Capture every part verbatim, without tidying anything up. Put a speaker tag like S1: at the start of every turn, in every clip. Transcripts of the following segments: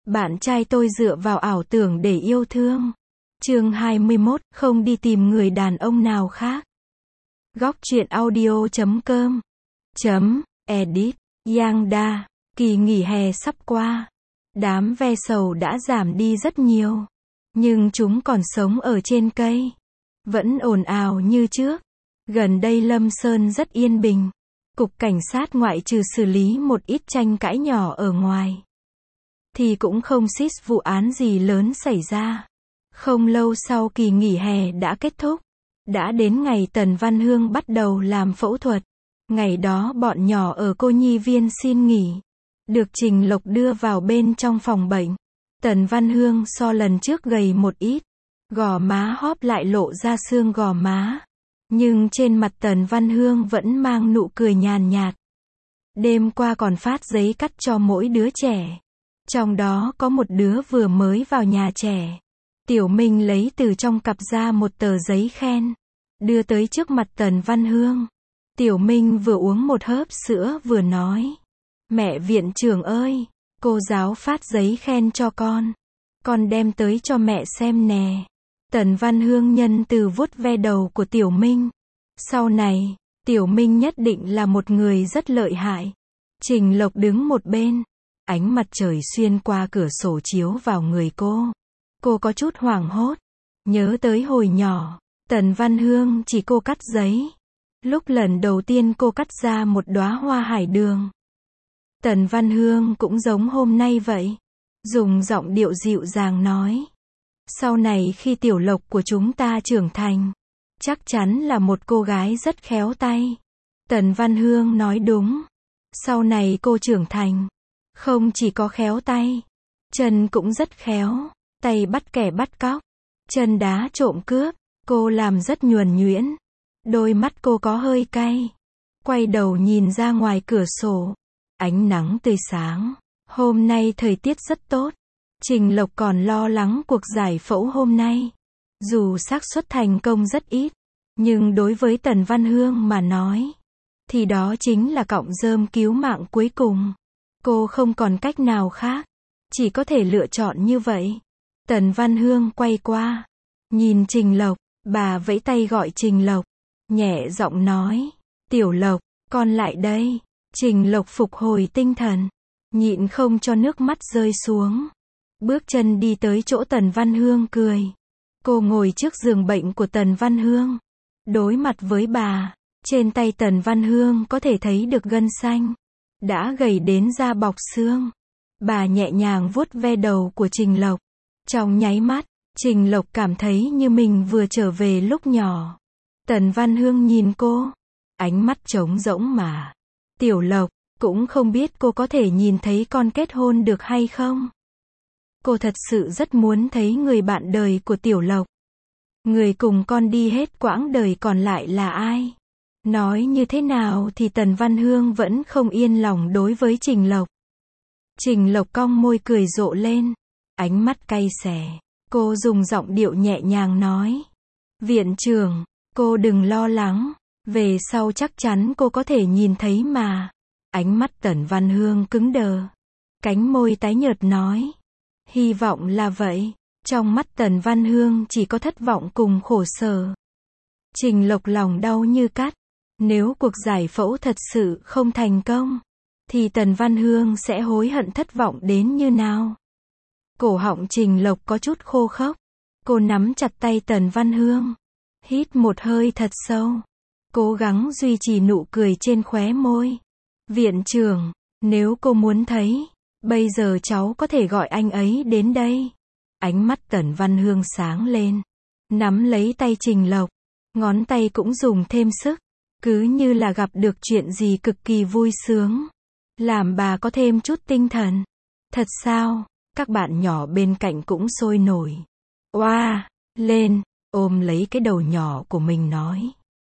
S1: Bạn trai tôi dựa vào ảo tưởng để yêu thương. Chương hai mươi mốt, không đi tìm người đàn ông nào khác. Góc truyện audio chấm com chấm edit. Giang Đa, kỳ nghỉ hè sắp qua. Đám ve sầu đã giảm đi rất nhiều. Nhưng chúng còn sống ở trên cây. Vẫn ồn ào như trước. Gần đây Lâm Sơn rất yên bình. Cục cảnh sát ngoại trừ xử lý một ít tranh cãi nhỏ ở ngoài, thì cũng không xít vụ án gì lớn xảy ra. Không lâu sau kỳ nghỉ hè đã kết thúc. Đã đến ngày Tần Văn Hương bắt đầu làm phẫu thuật. Ngày đó bọn nhỏ ở cô nhi viên xin nghỉ. Được Trình Lộc đưa vào bên trong phòng bệnh. Tần Văn Hương so lần trước gầy một ít. Gò má hóp lại lộ ra xương gò má. Nhưng trên mặt Tần Văn Hương vẫn mang nụ cười nhàn nhạt. Đêm qua còn phát giấy cắt cho mỗi đứa trẻ. Trong đó có một đứa vừa mới vào nhà trẻ. Tiểu Minh lấy từ trong cặp ra một tờ giấy khen. Đưa tới trước mặt Tần Văn Hương. Tiểu Minh vừa uống một hớp sữa vừa nói. Mẹ viện trưởng ơi, cô giáo phát giấy khen cho con. Con đem tới cho mẹ xem nè. Tần Văn Hương nhân từ vuốt ve đầu của Tiểu Minh. Sau này, Tiểu Minh nhất định là một người rất lợi hại. Trình Lộc đứng một bên. Ánh mặt trời xuyên qua cửa sổ chiếu vào người cô. Cô có chút hoảng hốt. Nhớ tới hồi nhỏ, Tần Văn Hương chỉ cô cắt giấy. Lúc lần đầu tiên cô cắt ra một đóa hoa hải đường. Tần Văn Hương cũng giống hôm nay vậy. Dùng giọng điệu dịu dàng nói. Sau này khi Tiểu Lộc của chúng ta trưởng thành, chắc chắn là một cô gái rất khéo tay. Tần Văn Hương nói đúng. Sau này cô trưởng thành, không chỉ có khéo tay, chân cũng rất khéo. Tay bắt kẻ bắt cóc, chân đá trộm cướp, cô làm rất nhuần nhuyễn. Đôi mắt cô có hơi cay. Quay đầu nhìn ra ngoài cửa sổ. Ánh nắng tươi sáng. Hôm nay thời tiết rất tốt. Trình Lộc còn lo lắng cuộc giải phẫu hôm nay. Dù xác suất thành công rất ít, nhưng đối với Tần Văn Hương mà nói, thì đó chính là cọng rơm cứu mạng cuối cùng. Cô không còn cách nào khác, chỉ có thể lựa chọn như vậy. Tần Văn Hương quay qua, nhìn Trình Lộc, bà vẫy tay gọi Trình Lộc, nhẹ giọng nói, Tiểu Lộc, con lại đây. Trình Lộc phục hồi tinh thần, nhịn không cho nước mắt rơi xuống. Bước chân đi tới chỗ Tần Văn Hương cười. Cô ngồi trước giường bệnh của Tần Văn Hương. Đối mặt với bà, trên tay Tần Văn Hương có thể thấy được gân xanh. Đã gầy đến da bọc xương. Bà nhẹ nhàng vuốt ve đầu của Trình Lộc. Trong nháy mắt, Trình Lộc cảm thấy như mình vừa trở về lúc nhỏ. Tần Văn Hương nhìn cô. Ánh mắt trống rỗng mà. Tiểu Lộc, cũng không biết cô có thể nhìn thấy con kết hôn được hay không? Cô thật sự rất muốn thấy người bạn đời của Tiểu Lộc. Người cùng con đi hết quãng đời còn lại là ai? Nói như thế nào thì Tần Văn Hương vẫn không yên lòng đối với Trình Lộc. Trình Lộc cong môi cười rộ lên. Ánh mắt cay xè. Cô dùng giọng điệu nhẹ nhàng nói. Viện trưởng, cô đừng lo lắng. Về sau chắc chắn cô có thể nhìn thấy mà. Ánh mắt Tần Văn Hương cứng đờ. Cánh môi tái nhợt nói. Hy vọng là vậy. Trong mắt Tần Văn Hương chỉ có thất vọng cùng khổ sở. Trình Lộc lòng đau như cắt. Nếu cuộc giải phẫu thật sự không thành công, thì Tần Văn Hương sẽ hối hận thất vọng đến như nào. Cổ họng Trình Lộc có chút khô khốc. Cô nắm chặt tay Tần Văn Hương. Hít một hơi thật sâu. Cố gắng duy trì nụ cười trên khóe môi. Viện trưởng, nếu cô muốn thấy, bây giờ cháu có thể gọi anh ấy đến đây. Ánh mắt Tần Văn Hương sáng lên. Nắm lấy tay Trình Lộc. Ngón tay cũng dùng thêm sức. Cứ như là gặp được chuyện gì cực kỳ vui sướng. Làm bà có thêm chút tinh thần. Thật sao? Các bạn nhỏ bên cạnh cũng sôi nổi. Oa, lên, ôm lấy cái đầu nhỏ của mình nói.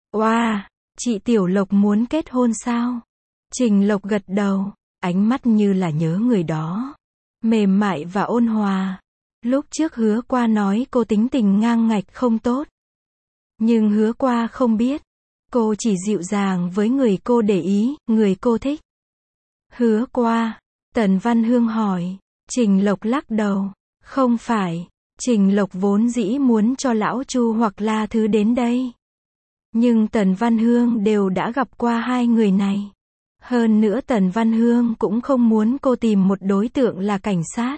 S1: Oa, chị Tiểu Lộc muốn kết hôn sao? Trình Lộc gật đầu, ánh mắt như là nhớ người đó. Mềm mại và ôn hòa. Lúc trước Hứa Qua nói cô tính tình ngang ngạch không tốt. Nhưng Hứa Qua không biết. Cô chỉ dịu dàng với người cô để ý, người cô thích. Hứa Qua, Tần Văn Hương hỏi. Trình Lộc lắc đầu. Không phải. Trình Lộc vốn dĩ muốn cho lão Chu hoặc La Thứ đến đây. Nhưng Tần Văn Hương đều đã gặp qua hai người này. Hơn nữa Tần Văn Hương cũng không muốn cô tìm một đối tượng là cảnh sát.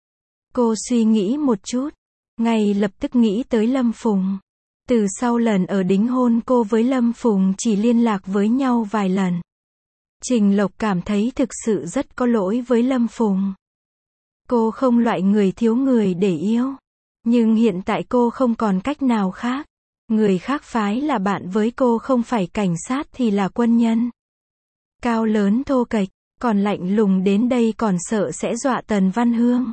S1: Cô suy nghĩ một chút, ngay lập tức nghĩ tới Lâm Phùng. Từ sau lần ở đính hôn cô với Lâm Phùng chỉ liên lạc với nhau vài lần. Trình Lộc cảm thấy thực sự rất có lỗi với Lâm Phùng. Cô không loại người thiếu người để yêu. Nhưng hiện tại cô không còn cách nào khác. Người khác phái là bạn với cô không phải cảnh sát thì là quân nhân. Cao lớn thô kệch, còn lạnh lùng đến đây còn sợ sẽ dọa Tần Văn Hương.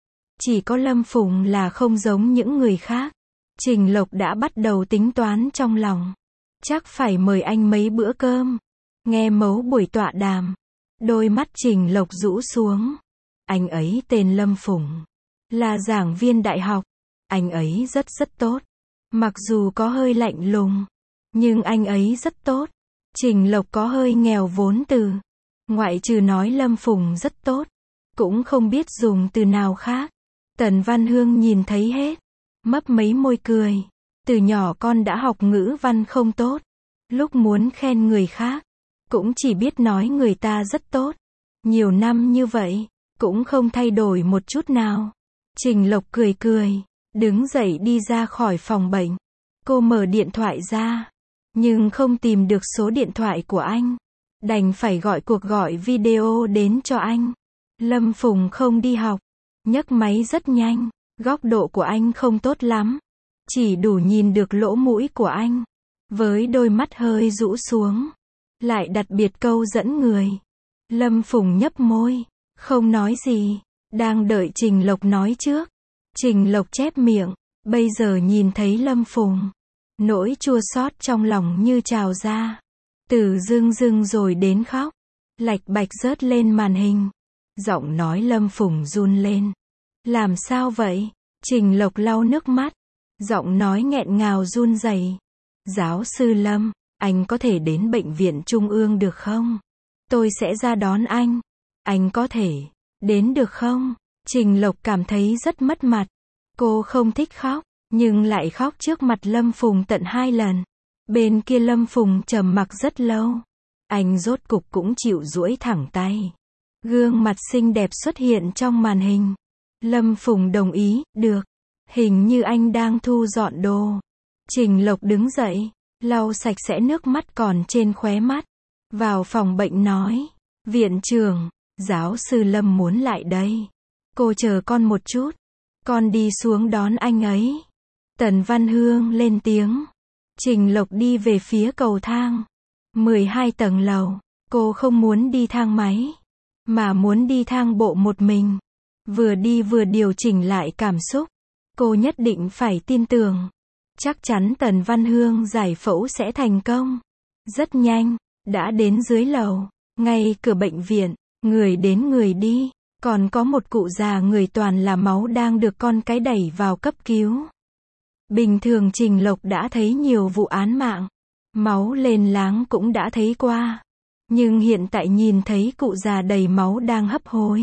S1: Chỉ có Lâm Phùng là không giống những người khác. Trình Lộc đã bắt đầu tính toán trong lòng. Chắc phải mời anh mấy bữa cơm. Nghe mấu buổi tọa đàm. Đôi mắt Trình Lộc rũ xuống. Anh ấy tên Lâm Phùng. Là giảng viên đại học. Anh ấy rất rất tốt. Mặc dù có hơi lạnh lùng. Nhưng anh ấy rất tốt. Trình Lộc có hơi nghèo vốn từ. Ngoại trừ nói Lâm Phùng rất tốt. Cũng không biết dùng từ nào khác. Tần Văn Hương nhìn thấy hết. Mấp mấy môi cười. Từ nhỏ con đã học ngữ văn không tốt. Lúc muốn khen người khác. Cũng chỉ biết nói người ta rất tốt. Nhiều năm như vậy. Cũng không thay đổi một chút nào. Trình Lộc cười cười. Đứng dậy đi ra khỏi phòng bệnh. Cô mở điện thoại ra. Nhưng không tìm được số điện thoại của anh. Đành phải gọi cuộc gọi video đến cho anh. Lâm Phùng không đi học. Nhấc máy rất nhanh. Góc độ của anh không tốt lắm. Chỉ đủ nhìn được lỗ mũi của anh. Với đôi mắt hơi rũ xuống. Lại đặt biệt câu dẫn người. Lâm Phùng nhấp môi. Không nói gì. Đang đợi Trình Lộc nói trước. Trình Lộc chép miệng. Bây giờ nhìn thấy Lâm Phùng. Nỗi chua xót trong lòng như trào ra. Từ dưng dưng rồi đến khóc. Lạch bạch rớt lên màn hình. Giọng nói Lâm Phùng run lên. Làm sao vậy? Trình Lộc lau nước mắt. Giọng nói nghẹn ngào run rẩy. Giáo sư Lâm, anh có thể đến bệnh viện Trung ương được không? Tôi sẽ ra đón anh. Anh có thể đến được không? Trình Lộc cảm thấy rất mất mặt. Cô không thích khóc, nhưng lại khóc trước mặt Lâm Phùng tận hai lần. Bên kia Lâm Phùng trầm mặc rất lâu. Anh rốt cục cũng chịu duỗi thẳng tay. Gương mặt xinh đẹp xuất hiện trong màn hình. Lâm Phùng đồng ý, được. Hình như anh đang thu dọn đồ. Trình Lộc đứng dậy, lau sạch sẽ nước mắt còn trên khóe mắt. Vào phòng bệnh nói. Viện trưởng, giáo sư Lâm muốn lại đây. Cô chờ con một chút. Con đi xuống đón anh ấy. Tần Văn Hương lên tiếng. Trình Lộc đi về phía cầu thang. mười hai tầng lầu. Cô không muốn đi thang máy. Mà muốn đi thang bộ một mình. Vừa đi vừa điều chỉnh lại cảm xúc. Cô nhất định phải tin tưởng. Chắc chắn Tần Văn Hương giải phẫu sẽ thành công. Rất nhanh. Đã đến dưới lầu. Ngay cửa bệnh viện. Người đến người đi. Còn có một cụ già người toàn là máu đang được con cái đẩy vào cấp cứu. Bình thường Trình Lộc đã thấy nhiều vụ án mạng. Máu lên láng cũng đã thấy qua. Nhưng hiện tại nhìn thấy cụ già đầy máu đang hấp hối.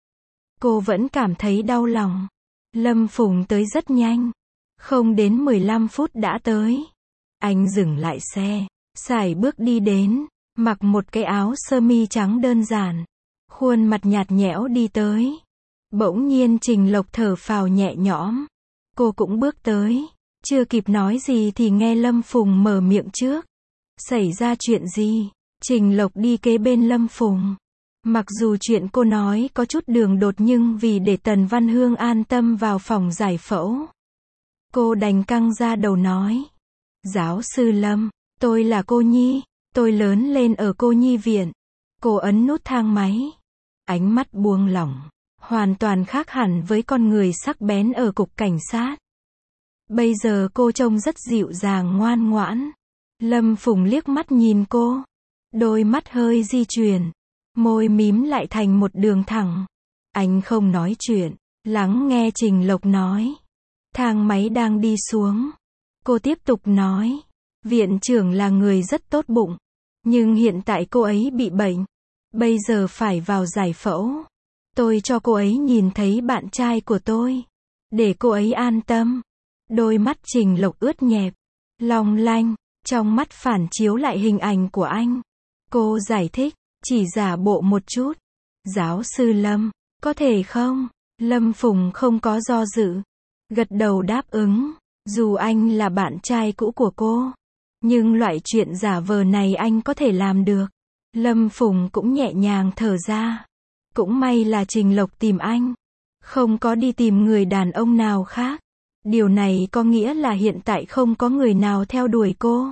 S1: Cô vẫn cảm thấy đau lòng. Lâm Phùng tới rất nhanh. Không đến mười lăm phút đã tới. Anh dừng lại xe. Sải bước đi đến. Mặc một cái áo sơ mi trắng đơn giản. Khuôn mặt nhạt nhẽo đi tới. Bỗng nhiên Trình Lộc thở phào nhẹ nhõm. Cô cũng bước tới. Chưa kịp nói gì thì nghe Lâm Phùng mở miệng trước. Xảy ra chuyện gì? Trình Lộc đi kế bên Lâm Phùng. Mặc dù chuyện cô nói có chút đường đột nhưng vì để Tần Văn Hương an tâm vào phòng giải phẫu. Cô đành căng ra đầu nói. Giáo sư Lâm, tôi là cô Nhi. Tôi lớn lên ở cô Nhi viện. Cô ấn nút thang máy. Ánh mắt buông lỏng. Hoàn toàn khác hẳn với con người sắc bén ở cục cảnh sát. Bây giờ cô trông rất dịu dàng ngoan ngoãn. Lâm Phùng liếc mắt nhìn cô. Đôi mắt hơi di chuyển. Môi mím lại thành một đường thẳng. Anh không nói chuyện. Lắng nghe Trình Lộc nói. Thang máy đang đi xuống. Cô tiếp tục nói. Viện trưởng là người rất tốt bụng. Nhưng hiện tại cô ấy bị bệnh. Bây giờ phải vào giải phẫu. Tôi cho cô ấy nhìn thấy bạn trai của tôi. Để cô ấy an tâm. Đôi mắt Trình Lộc ướt nhẹp, long lanh, trong mắt phản chiếu lại hình ảnh của anh. Cô giải thích, chỉ giả bộ một chút. Giáo sư Lâm, có thể không? Lâm Phùng không có do dự. Gật đầu đáp ứng. Dù anh là bạn trai cũ của cô, nhưng loại chuyện giả vờ này anh có thể làm được. Lâm Phùng cũng nhẹ nhàng thở ra. Cũng may là Trình Lộc tìm anh, không có đi tìm người đàn ông nào khác. Điều này có nghĩa là hiện tại không có người nào theo đuổi cô.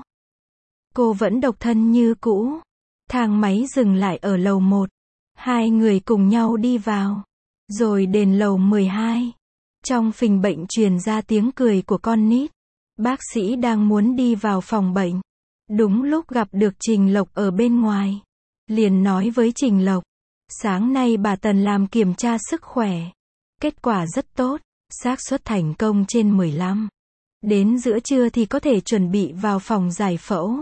S1: Cô vẫn độc thân như cũ. Thang máy dừng lại ở lầu một. Hai người cùng nhau đi vào. Rồi đến lầu mười hai. Trong phình bệnh truyền ra tiếng cười của con nít. Bác sĩ đang muốn đi vào phòng bệnh. Đúng lúc gặp được Trình Lộc ở bên ngoài. Liền nói với Trình Lộc. Sáng nay bà Tần làm kiểm tra sức khỏe. Kết quả rất tốt. Xác suất thành công trên mười lăm. Đến giữa trưa thì có thể chuẩn bị vào phòng giải phẫu.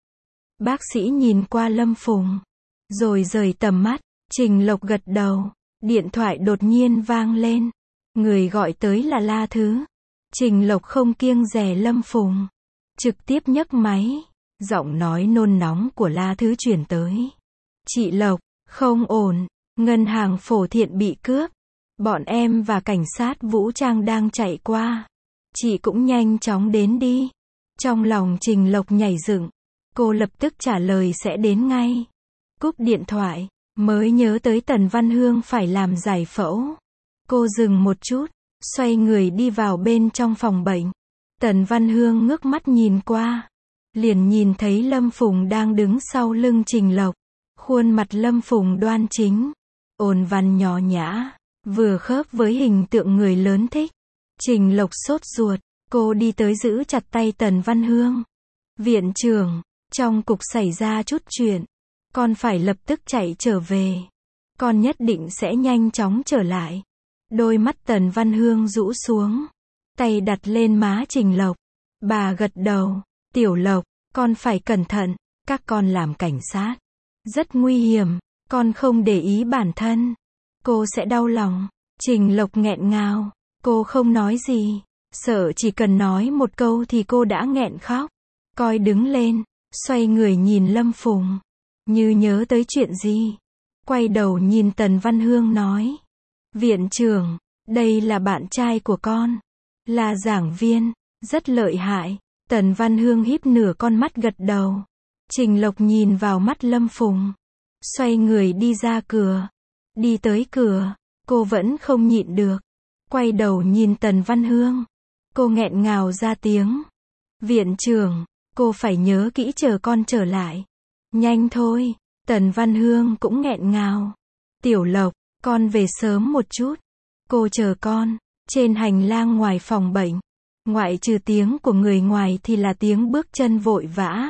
S1: Bác sĩ nhìn qua Lâm Phùng. Rồi rời tầm mắt. Trình Lộc gật đầu. Điện thoại đột nhiên vang lên. Người gọi tới là La Thứ. Trình Lộc không kiêng dè Lâm Phùng. Trực tiếp nhấc máy. Giọng nói nôn nóng của La Thứ truyền tới. Chị Lộc, không ổn. Ngân hàng Phổ Thiện bị cướp. Bọn em và cảnh sát vũ trang đang chạy qua. Chị cũng nhanh chóng đến đi. Trong lòng Trình Lộc nhảy dựng. Cô lập tức trả lời sẽ đến ngay. Cúp điện thoại. Mới nhớ tới Tần Văn Hương phải làm giải phẫu. Cô dừng một chút. Xoay người đi vào bên trong phòng bệnh. Tần Văn Hương ngước mắt nhìn qua. Liền nhìn thấy Lâm Phùng đang đứng sau lưng Trình Lộc. Khuôn mặt Lâm Phùng đoan chính. Ôn văn nhỏ nhã. Vừa khớp với hình tượng người lớn thích. Trình Lộc sốt ruột. Cô đi tới giữ chặt tay Tần Văn Hương. Viện trưởng, trong cục xảy ra chút chuyện. Con phải lập tức chạy trở về. Con nhất định sẽ nhanh chóng trở lại. Đôi mắt Tần Văn Hương rũ xuống. Tay đặt lên má Trình Lộc. Bà gật đầu. Tiểu Lộc, con phải cẩn thận. Các con làm cảnh sát. Rất nguy hiểm. Con không để ý bản thân. Cô sẽ đau lòng. Trình Lộc nghẹn ngào. Cô không nói gì. Sợ chỉ cần nói một câu thì cô đã nghẹn khóc. Coi đứng lên. Xoay người nhìn Lâm Phùng. Như nhớ tới chuyện gì. Quay đầu nhìn Tần Văn Hương nói. Viện trưởng, đây là bạn trai của con. Là giảng viên. Rất lợi hại. Tần Văn Hương híp nửa con mắt gật đầu. Trình Lộc nhìn vào mắt Lâm Phùng. Xoay người đi ra cửa. Đi tới cửa. Cô vẫn không nhịn được. Quay đầu nhìn Tần Văn Hương. Cô nghẹn ngào ra tiếng. Viện trưởng, cô phải nhớ kỹ chờ con trở lại. Nhanh thôi. Tần Văn Hương cũng nghẹn ngào. Tiểu Lộc, con về sớm một chút. Cô chờ con. Trên hành lang ngoài phòng bệnh. Ngoại trừ tiếng của người ngoài thì là tiếng bước chân vội vã.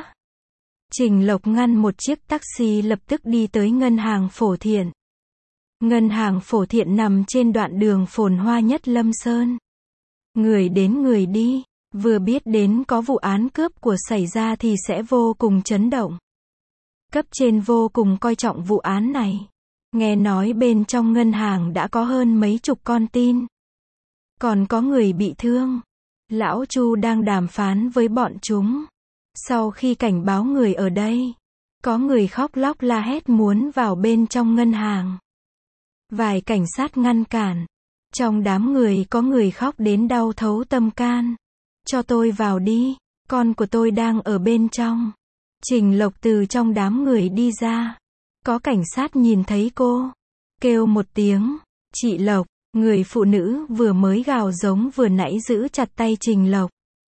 S1: Trình Lộc ngăn một chiếc taxi lập tức đi tới ngân hàng Phổ Thiện. Ngân hàng Phổ Thiện nằm trên đoạn đường phồn hoa nhất Lâm Sơn. Người đến người đi. Vừa biết đến có vụ án cướp của xảy ra thì sẽ vô cùng chấn động. Cấp trên vô cùng coi trọng vụ án này. Nghe nói bên trong ngân hàng đã có hơn mấy chục con tin. Còn có người bị thương. Lão Chu đang đàm phán với bọn chúng. Sau khi cảnh báo người ở đây, có người khóc lóc la hét muốn vào bên trong ngân hàng. Vài cảnh sát ngăn cản. Trong đám người có người khóc đến đau thấu tâm can. Cho tôi vào đi, con của tôi đang ở bên trong. Trình Lộc từ trong đám người đi ra. Có cảnh sát nhìn thấy cô. Kêu một tiếng. Chị Lộc, người phụ nữ vừa mới gào giống vừa nãy giữ chặt tay Trình Lộc.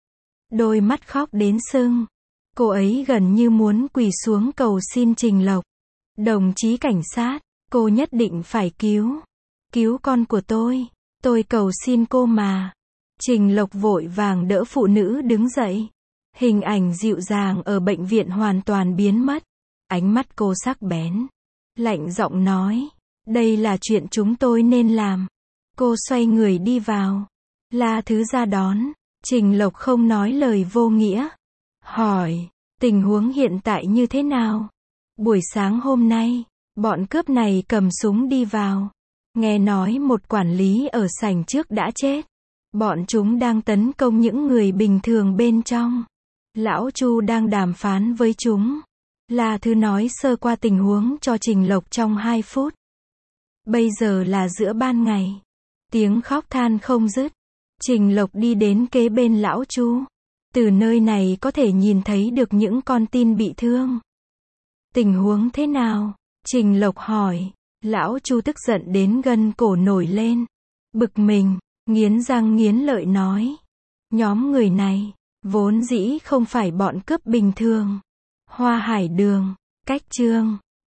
S1: Đôi mắt khóc đến sưng. Cô ấy gần như muốn quỳ xuống cầu xin Trình Lộc. Đồng chí cảnh sát, cô nhất định phải cứu. Cứu con của tôi. Tôi cầu xin cô mà. Trình Lộc vội vàng đỡ phụ nữ đứng dậy. Hình ảnh dịu dàng ở bệnh viện hoàn toàn biến mất. Ánh mắt cô sắc bén. Lạnh giọng nói. Đây là chuyện chúng tôi nên làm. Cô xoay người đi vào. La Thứ ra đón. Trình Lộc không nói lời vô nghĩa. Hỏi. Tình huống hiện tại như thế nào? Buổi sáng hôm nay, bọn cướp này cầm súng đi vào. Nghe nói một quản lý ở sảnh trước đã chết. Bọn chúng đang tấn công những người bình thường bên trong. Lão Chu đang đàm phán với chúng. La Thư nói sơ qua tình huống cho Trình Lộc trong hai phút. Bây giờ là giữa ban ngày. Tiếng khóc than không dứt. Trình Lộc đi đến kế bên lão Chu. Từ nơi này có thể nhìn thấy được những con tin bị thương. Tình huống thế nào? Trình Lộc hỏi. Lão Chu tức giận đến gân cổ nổi lên. Bực mình, nghiến răng nghiến lợi nói. Nhóm người này, vốn dĩ không phải bọn cướp bình thường. Hoa Hải Đường, Cách Trương,